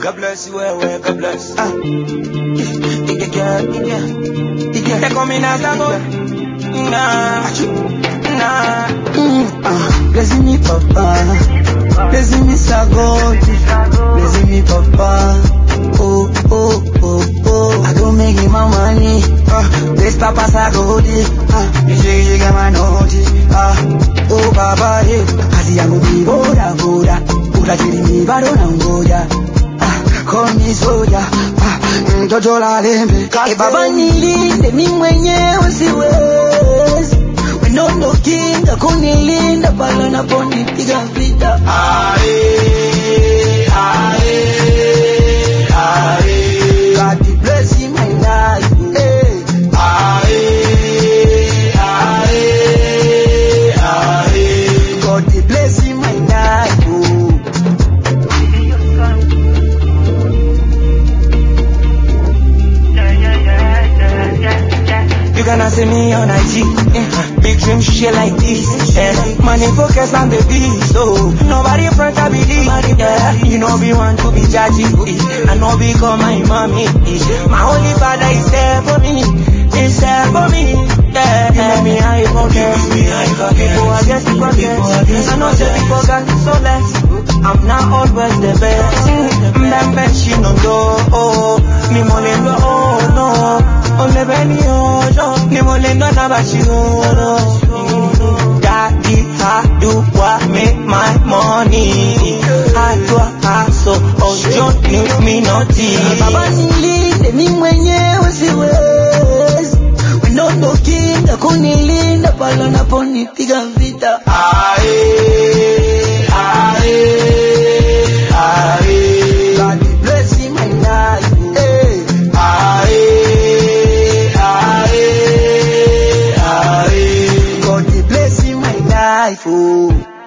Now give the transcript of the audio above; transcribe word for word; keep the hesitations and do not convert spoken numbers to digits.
God bless you, well, well, God bless. Ah, yeah, yeah, yeah, yeah. They come in as I go. Nah, nah. Mm, ah, blessing me, Papa. Blessing me, Sagoti. Blessing me, Papa. Oh, oh, oh, oh. I don't make him my money. Ah, bless Papa Sagoti. Ah, you say you get my notice. Ah, oh, Papa, yeah. Kasi yangu mi boda, boda. Boda chiri mi bado na ngoja. Ah, call me soja. Ah, mtoto la lembe. E Baba nilinde mi mwenyewe siwezi. Wenondo kinga kunilinda pala naponipiga vita. Aye, aye, aye. God bless him my life. Hey. Aye, aye, aye. God bless him my life. Oh. You gonna see me on I G, eh, big dream shit like this, eh, money focus on the beat, so nobody front I believe, yeah, you know we want to be judgy, eh, I know we call my mommy, eh, my only father is there for me, is there for me, yeah, you make me high forget, people I guess you forget, I know say people got so less, I'm not always the best, mbembe she no know, oh, me money no, oh no. Only penny oh, ni molendo na bashiro. Daddy, how do I make my money? How do I hustle? Oh, don't leave me nothing. Baba nilinde mi mwenyewe siwezi. Wenondo kinga kunilinda pala naponipiga vita. Aye, aye, aye. God bless him my life. Hey. Aye, aye, aye. God bless him my life. Oh.